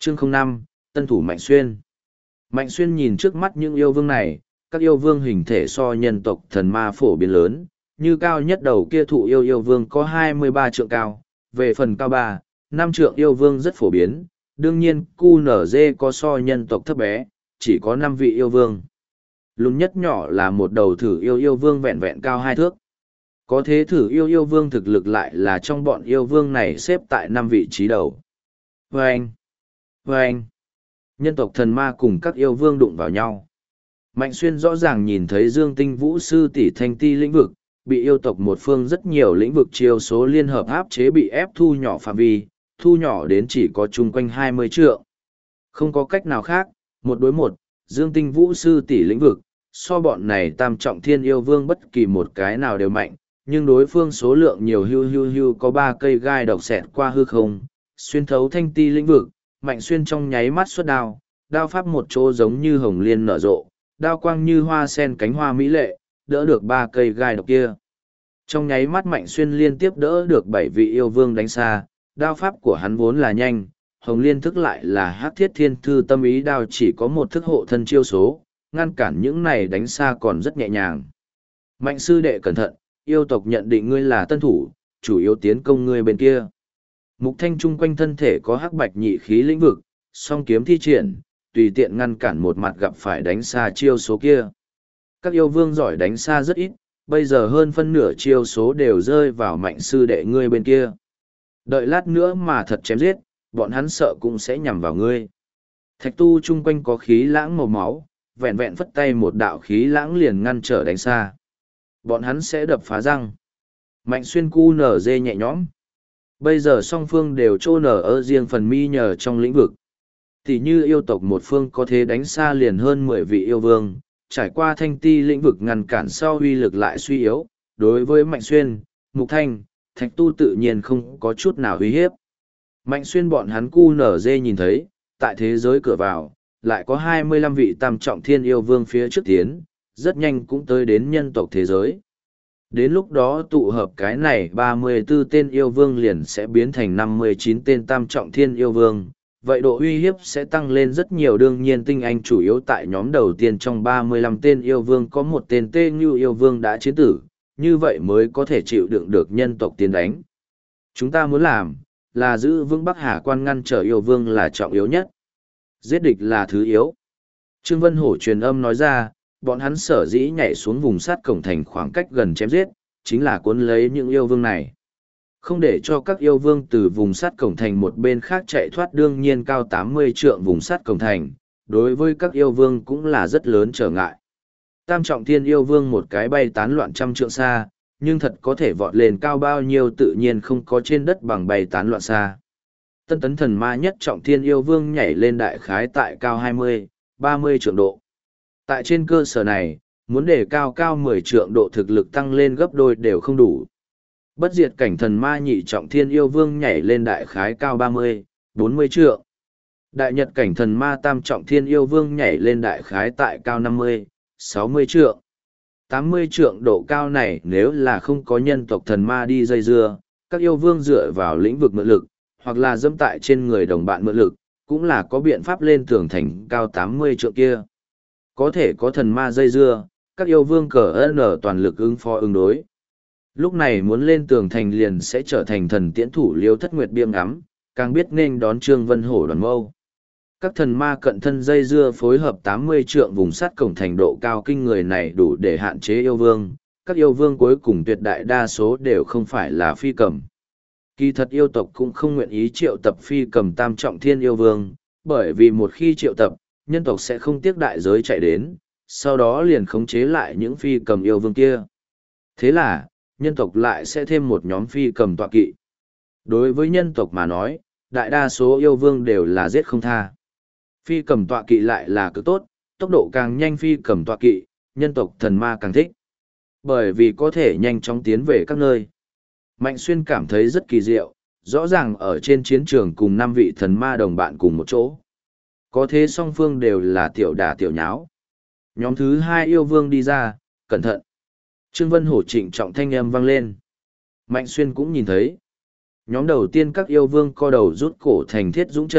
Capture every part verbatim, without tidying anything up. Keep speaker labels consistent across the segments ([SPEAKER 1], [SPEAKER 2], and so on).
[SPEAKER 1] Chương không năm, Tân thủ Mạnh Xuyên. Mạnh Xuyên nhìn trước mắt những yêu vương này, các yêu vương hình thể so nhân tộc thần ma phổ biến lớn, như cao nhất đầu kia thụ yêu yêu vương có hai mươi ba trượng cao, về phần cao ba, năm trượng yêu vương rất phổ biến, đương nhiên cu nở dê có so nhân tộc thấp bé, chỉ có năm vị yêu vương. Lùn nhất nhỏ là một đầu thử yêu yêu vương vẹn vẹn cao hai thước. Có thế thử yêu yêu vương thực lực lại là trong bọn yêu vương này xếp tại năm vị trí đầu. Vâng! Vâng! Nhân tộc thần ma cùng các yêu vương đụng vào nhau. Mạnh Xuyên rõ ràng nhìn thấy Dương Tinh Vũ sư tỷ thanh ti lĩnh vực, bị yêu tộc một phương rất nhiều lĩnh vực chiêu số liên hợp áp chế bị ép thu nhỏ phạm vi, thu nhỏ đến chỉ có chung quanh hai mươi trượng. Không có cách nào khác, một đối một, Dương Tinh Vũ sư tỷ lĩnh vực, so bọn này tam trọng thiên yêu vương bất kỳ một cái nào đều mạnh, nhưng đối phương số lượng nhiều hưu hưu hưu có ba cây gai độc xẹt qua hư không, xuyên thấu thanh ti lĩnh vực, Mạnh Xuyên trong nháy mắt xuất đao, đao pháp một chỗ giống như hồng liên nở rộ, đao quang như hoa sen cánh hoa mỹ lệ, đỡ được ba cây gai độc kia. Trong nháy mắt Mạnh Xuyên liên tiếp đỡ được bảy vị yêu vương đánh xa, đao pháp của hắn vốn là nhanh, hồng liên thức lại là hắc thiết thiên thư tâm ý đao chỉ có một thức hộ thân chiêu số, ngăn cản những này đánh xa còn rất nhẹ nhàng. Mạnh sư đệ cẩn thận, yêu tộc nhận định ngươi là tân thủ, chủ yếu tiến công ngươi bên kia. Mục Thanh chung quanh thân thể có hắc bạch nhị khí lĩnh vực, song kiếm thi triển, tùy tiện ngăn cản một mặt gặp phải đánh xa chiêu số kia. Các yêu vương giỏi đánh xa rất ít, bây giờ hơn phân nửa chiêu số đều rơi vào mạnh sư đệ ngươi bên kia. Đợi lát nữa mà thật chém giết, bọn hắn sợ cũng sẽ nhằm vào ngươi. Thạch tu chung quanh có khí lãng màu máu, vẹn vẹn phất tay một đạo khí lãng liền ngăn trở đánh xa. Bọn hắn sẽ đập phá răng. Mạnh Xuyên cu nở dê nhẹ nhõm. Bây giờ song phương đều trô nở ở riêng phần mi nhờ trong lĩnh vực. Thì như yêu tộc một phương có thể đánh xa liền hơn mười vị yêu vương, trải qua thanh ti lĩnh vực ngăn cản sau uy lực lại suy yếu. Đối với Mạnh Xuyên, Mục Thanh, Thạch tu tự nhiên không có chút nào uy hiếp. Mạnh Xuyên bọn hắn cu nở dê nhìn thấy, tại thế giới cửa vào, lại có hai mươi lăm vị tam trọng thiên yêu vương phía trước tiến, rất nhanh cũng tới đến nhân tộc thế giới. Đến lúc đó tụ hợp cái này ba mươi tư tên yêu vương liền sẽ biến thành năm mươi chín tên tam trọng thiên yêu vương, vậy độ uy hiếp sẽ tăng lên rất nhiều. Đương nhiên tinh anh chủ yếu tại nhóm đầu tiên trong ba mươi lăm tên yêu vương có một tên tê như yêu vương đã chiến tử, như vậy mới có thể chịu đựng được nhân tộc tiến đánh. Chúng ta muốn làm, là giữ vững Bắc Hà quan ngăn trở yêu vương là trọng yếu nhất. Giết địch là thứ yếu. Trương Vân Hổ truyền âm nói ra, bọn hắn sở dĩ nhảy xuống vùng sát cổng thành khoảng cách gần chém giết, chính là cuốn lấy những yêu vương này. Không để cho các yêu vương từ vùng sát cổng thành một bên khác chạy thoát. Đương nhiên cao tám mươi trượng vùng sát cổng thành, đối với các yêu vương cũng là rất lớn trở ngại. Tam trọng thiên yêu vương một cái bay tán loạn trăm trượng xa, nhưng thật có thể vọt lên cao bao nhiêu tự nhiên không có trên đất bằng bay tán loạn xa. Tân tấn thần ma nhất trọng thiên yêu vương nhảy lên đại khái tại cao hai mươi, ba mươi trượng độ. Tại trên cơ sở này, muốn để cao cao mười trượng độ thực lực tăng lên gấp đôi đều không đủ. Bất diệt cảnh thần ma nhị trọng thiên yêu vương nhảy lên đại khái cao ba mươi, bốn mươi trượng. Đại nhật cảnh thần ma tam trọng thiên yêu vương nhảy lên đại khái tại cao năm mươi, sáu mươi trượng. tám mươi trượng độ cao này nếu là không có nhân tộc thần ma đi dây dưa, các yêu vương dựa vào lĩnh vực mượn lực, hoặc là dẫm tại trên người đồng bạn mượn lực, cũng là có biện pháp lên tường thành cao tám mươi trượng kia. Có thể có thần ma dây dưa, các yêu vương cờ ơn ở toàn lực ứng phó ứng đối. Lúc này muốn lên tường thành liền sẽ trở thành thần tiễn thủ Liêu Thất Nguyệt biêm ngắm, càng biết nên đón Trương Vân Hổ đoàn mâu. Các thần ma cận thân dây dưa phối hợp tám mươi trượng vùng sắt cổng thành độ cao kinh người này đủ để hạn chế yêu vương. Các yêu vương cuối cùng tuyệt đại đa số đều không phải là phi cầm. Kỳ thật yêu tộc cũng không nguyện ý triệu tập phi cầm tam trọng thiên yêu vương, bởi vì một khi triệu tập, nhân tộc sẽ không tiếc đại giới chạy đến, sau đó liền khống chế lại những phi cầm yêu vương kia. Thế là, nhân tộc lại sẽ thêm một nhóm phi cầm tọa kỵ. Đối với nhân tộc mà nói, đại đa số yêu vương đều là giết không tha. Phi cầm tọa kỵ lại là cực tốt, tốc độ càng nhanh phi cầm tọa kỵ, nhân tộc thần ma càng thích. Bởi vì có thể nhanh chóng tiến về các nơi. Mạnh Xuyên cảm thấy rất kỳ diệu, rõ ràng ở trên chiến trường cùng năm vị thần ma đồng bạn cùng một chỗ. Có thế song phương đều là tiểu đả tiểu nháo. Nhóm thứ hai yêu vương đi ra, cẩn thận. Trương Vân Hổ trịnh trọng thanh âm vang lên. Mạnh Xuyên cũng nhìn thấy. Nhóm đầu tiên các yêu vương co đầu rút cổ thành thiết dũng trận,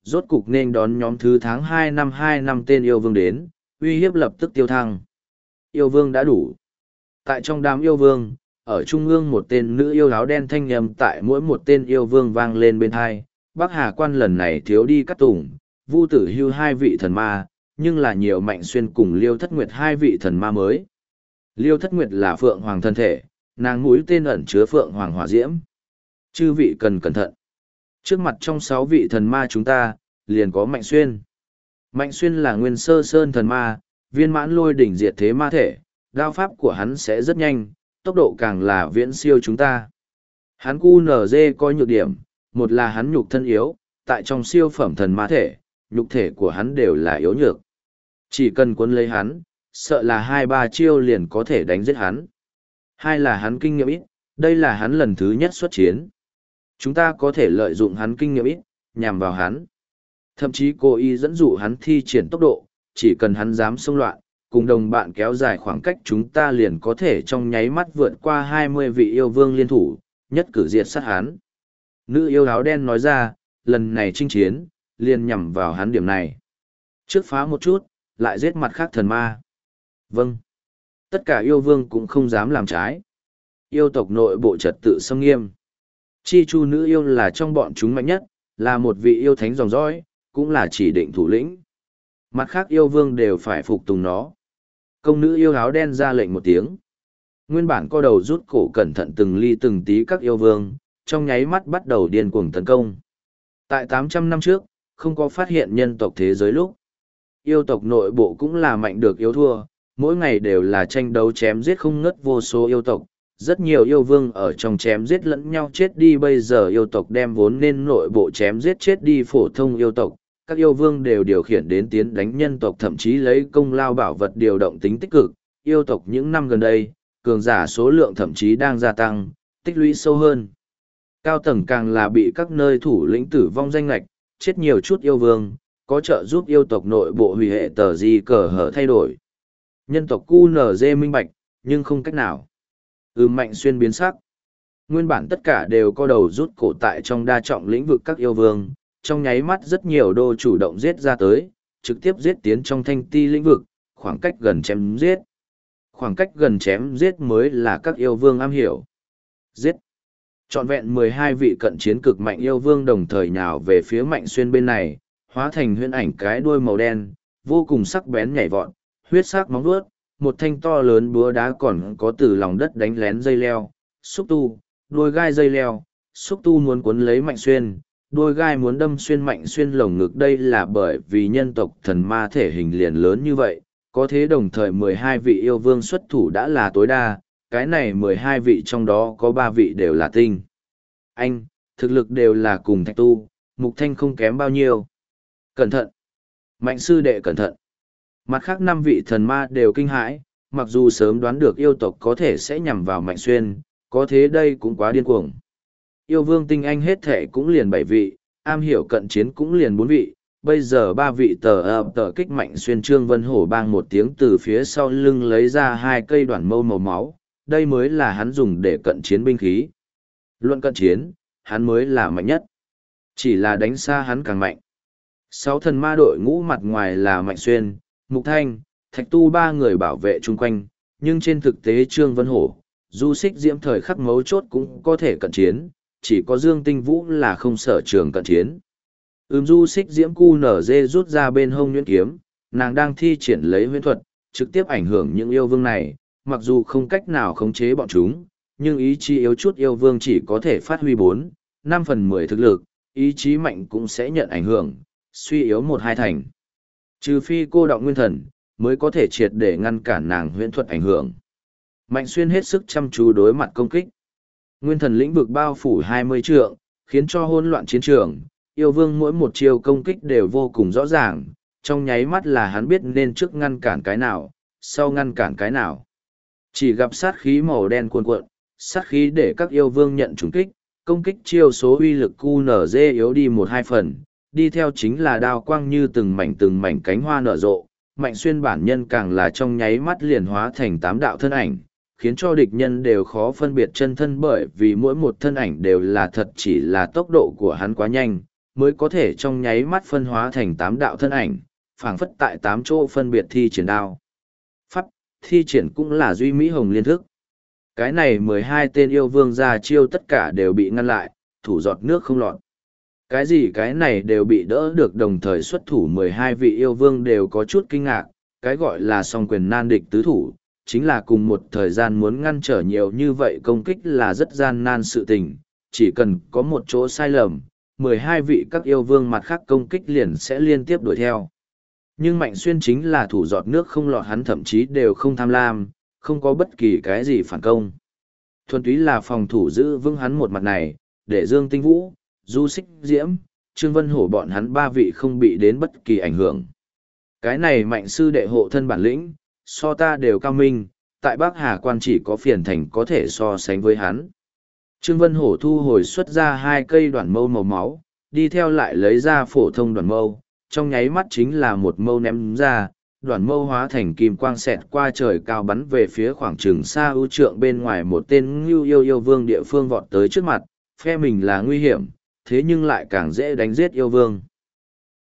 [SPEAKER 1] rốt cục nên đón nhóm thứ tháng hai năm hai năm tên yêu vương đến, uy hiếp lập tức tiêu thăng. Yêu vương đã đủ. Tại trong đám yêu vương, ở trung ương một tên nữ yêu áo đen thanh nhầm tại mỗi một tên yêu vương vang lên bên hai. Bắc Hà Quan lần này thiếu đi cắt tùng, Vu Tử Hưu hai vị thần ma, nhưng là nhiều Mạnh Xuyên cùng Liêu Thất Nguyệt hai vị thần ma mới. Liêu Thất Nguyệt là Phượng Hoàng thân thể, nàng mũi tên ẩn chứa Phượng Hoàng hỏa diễm. Chư vị cần cẩn thận. Trước mặt trong sáu vị thần ma chúng ta, liền có Mạnh Xuyên. Mạnh Xuyên là nguyên sơ sơn thần ma, viên mãn lôi đỉnh diệt thế ma thể, đao pháp của hắn sẽ rất nhanh, tốc độ càng là viễn siêu chúng ta. Hắn cu nở dê có nhược điểm, một là hắn nhục thân yếu, tại trong siêu phẩm thần ma thể, nhục thể của hắn đều là yếu nhược. Chỉ cần cuốn lấy hắn, sợ là hai ba chiêu liền có thể đánh giết hắn. Hai là hắn kinh nghiệm ít, đây là hắn lần thứ nhất xuất chiến. Chúng ta có thể lợi dụng hắn kinh nghiệm ít, nhằm vào hắn. Thậm chí cố ý dẫn dụ hắn thi triển tốc độ, chỉ cần hắn dám xông loạn, cùng đồng bạn kéo dài khoảng cách chúng ta liền có thể trong nháy mắt vượt qua hai mươi vị yêu vương liên thủ, nhất cử diệt sát hắn. Nữ yêu áo đen nói ra, lần này chinh chiến, liền nhằm vào hắn điểm này. Trước phá một chút, lại giết mặt khác thần ma. Vâng. Tất cả yêu vương cũng không dám làm trái. Yêu tộc nội bộ trật tự xâm nghiêm. Chi chu nữ yêu là trong bọn chúng mạnh nhất, là một vị yêu thánh dòng dõi, cũng là chỉ định thủ lĩnh. Mặt khác yêu vương đều phải phục tùng nó. Công nữ yêu áo đen ra lệnh một tiếng. Nguyên bản co đầu rút cổ cẩn thận từng ly từng tí các yêu vương, trong nháy mắt bắt đầu điên cuồng tấn công. Tại tám trăm năm trước, không có phát hiện nhân tộc thế giới lúc. Yêu tộc nội bộ cũng là mạnh được yếu thua, mỗi ngày đều là tranh đấu chém giết không ngớt vô số yêu tộc. Rất nhiều yêu vương ở trong chém giết lẫn nhau chết đi, bây giờ yêu tộc đem vốn nên nội bộ chém giết chết đi phổ thông yêu tộc. Các yêu vương đều điều khiển đến tiến đánh nhân tộc, thậm chí lấy công lao bảo vật điều động tính tích cực. Yêu tộc những năm gần đây, cường giả số lượng thậm chí đang gia tăng, tích lũy sâu hơn. Cao tầng càng là bị các nơi thủ lĩnh tử vong danh lạch, chết nhiều chút yêu vương, có trợ giúp yêu tộc nội bộ hủy hệ tờ gì cờ hở thay đổi. Nhân tộc cu nở dê minh bạch, nhưng không cách nào. Ừ Mạnh Xuyên biến sắc. Nguyên bản tất cả đều có đầu rút cổ tại trong đa trọng lĩnh vực các yêu vương, trong nháy mắt rất nhiều đô chủ động giết ra tới, trực tiếp giết tiến trong thanh ti lĩnh vực, khoảng cách gần chém giết. Khoảng cách gần chém giết mới là các yêu vương am hiểu. Giết. Trọn vẹn mười hai vị cận chiến cực mạnh yêu vương đồng thời nhào về phía Mạnh Xuyên bên này, hóa thành huyễn ảnh cái đuôi màu đen, vô cùng sắc bén nhảy vọt, huyết sắc móng vuốt, một thanh to lớn búa đá còn có từ lòng đất đánh lén dây leo, xúc tu, đuôi gai dây leo, xúc tu muốn cuốn lấy Mạnh Xuyên, đuôi gai muốn đâm xuyên Mạnh Xuyên lồng ngực. Đây là bởi vì nhân tộc thần ma thể hình liền lớn như vậy, có thế đồng thời mười hai vị yêu vương xuất thủ đã là tối đa, cái này mười hai vị trong đó có ba vị đều là tinh. Anh, thực lực đều là cùng Thạch Tu, Mục Thanh không kém bao nhiêu. Cẩn thận! Mạnh sư đệ cẩn thận! Mặt khác năm vị thần ma đều kinh hãi, mặc dù sớm đoán được yêu tộc có thể sẽ nhằm vào Mạnh Xuyên, có thế đây cũng quá điên cuồng. Yêu vương tinh anh hết thể cũng liền bảy vị, am hiểu cận chiến cũng liền bốn vị, bây giờ ba vị tờ ập tờ kích Mạnh Xuyên. Trương Vân Hổ bang một tiếng từ phía sau lưng lấy ra hai cây đoạn mâu màu máu, đây mới là hắn dùng để cận chiến binh khí. Luận cận chiến, hắn mới là mạnh nhất. Chỉ là đánh xa hắn càng mạnh. Sáu thần ma đội ngũ mặt ngoài là Mạnh Xuyên, Mục Thanh, Thạch Tu ba người bảo vệ chung quanh, nhưng trên thực tế Trương Vân Hổ, Du Xích Diễm thời khắc mấu chốt cũng có thể cận chiến, chỉ có Dương Tinh Vũ là không sở trường cận chiến. Ừm Du Xích Diễm cu nở dê rút ra bên hông nhuyễn kiếm, nàng đang thi triển lấy huyễn thuật, trực tiếp ảnh hưởng những yêu vương này, mặc dù không cách nào khống chế bọn chúng, nhưng ý chí yếu chút yêu vương chỉ có thể phát huy bốn, năm phần mười thực lực, ý chí mạnh cũng sẽ nhận ảnh hưởng, suy yếu một hai thành. Trừ phi cô đọng nguyên thần, mới có thể triệt để ngăn cản nàng huyễn thuật ảnh hưởng. Mạnh Xuyên hết sức chăm chú đối mặt công kích. Nguyên thần lĩnh vực bao phủ hai mươi trượng, khiến cho hỗn loạn chiến trường, yêu vương mỗi một chiêu công kích đều vô cùng rõ ràng, trong nháy mắt là hắn biết nên trước ngăn cản cái nào, sau ngăn cản cái nào. Chỉ gặp sát khí màu đen cuồn cuộn, sát khí để các yêu vương nhận trùng kích, công kích chiêu số uy lực cu nở dê yếu đi một hai phần, đi theo chính là đao quang như từng mảnh từng mảnh cánh hoa nở rộ. Mạnh Xuyên bản nhân càng là trong nháy mắt liền hóa thành tám đạo thân ảnh, khiến cho địch nhân đều khó phân biệt chân thân, bởi vì mỗi một thân ảnh đều là thật, chỉ là tốc độ của hắn quá nhanh, mới có thể trong nháy mắt phân hóa thành tám đạo thân ảnh, phảng phất tại tám chỗ phân biệt thi triển đao. Pháp, thi triển cũng là duy mỹ hồng liên thức. Cái này mười hai tên yêu vương ra chiêu tất cả đều bị ngăn lại, thủ giọt nước không lọt. Cái gì cái này đều bị đỡ được, đồng thời xuất thủ mười hai vị yêu vương đều có chút kinh ngạc, cái gọi là song quyền nan địch tứ thủ, chính là cùng một thời gian muốn ngăn trở nhiều như vậy công kích là rất gian nan sự tình, chỉ cần có một chỗ sai lầm, mười hai vị các yêu vương mặt khác công kích liền sẽ liên tiếp đuổi theo. Nhưng Mạnh Xuyên chính là thủ giọt nước không lọt, hắn thậm chí đều không tham lam, không có bất kỳ cái gì phản công. Thuần túy là phòng thủ giữ vững hắn một mặt này, để Dương Tinh Vũ, Du Xích Diễm, Trương Vân Hổ bọn hắn ba vị không bị đến bất kỳ ảnh hưởng. Cái này Mạnh sư đệ hộ thân bản lĩnh, so ta đều cao minh, tại Bắc Hà quan chỉ có Phiền Thành có thể so sánh với hắn. Trương Vân Hổ thu hồi xuất ra hai cây đoạn mâu màu máu, đi theo lại lấy ra phổ thông đoạn mâu, trong nháy mắt chính là một mâu ném ra, đoạn mâu hóa thành kim quang xẹt qua trời cao bắn về phía khoảng trường xa ưu trượng bên ngoài một tên ngưu yêu yêu vương địa phương vọt tới trước mặt, phe mình là nguy hiểm, thế nhưng lại càng dễ đánh giết yêu vương.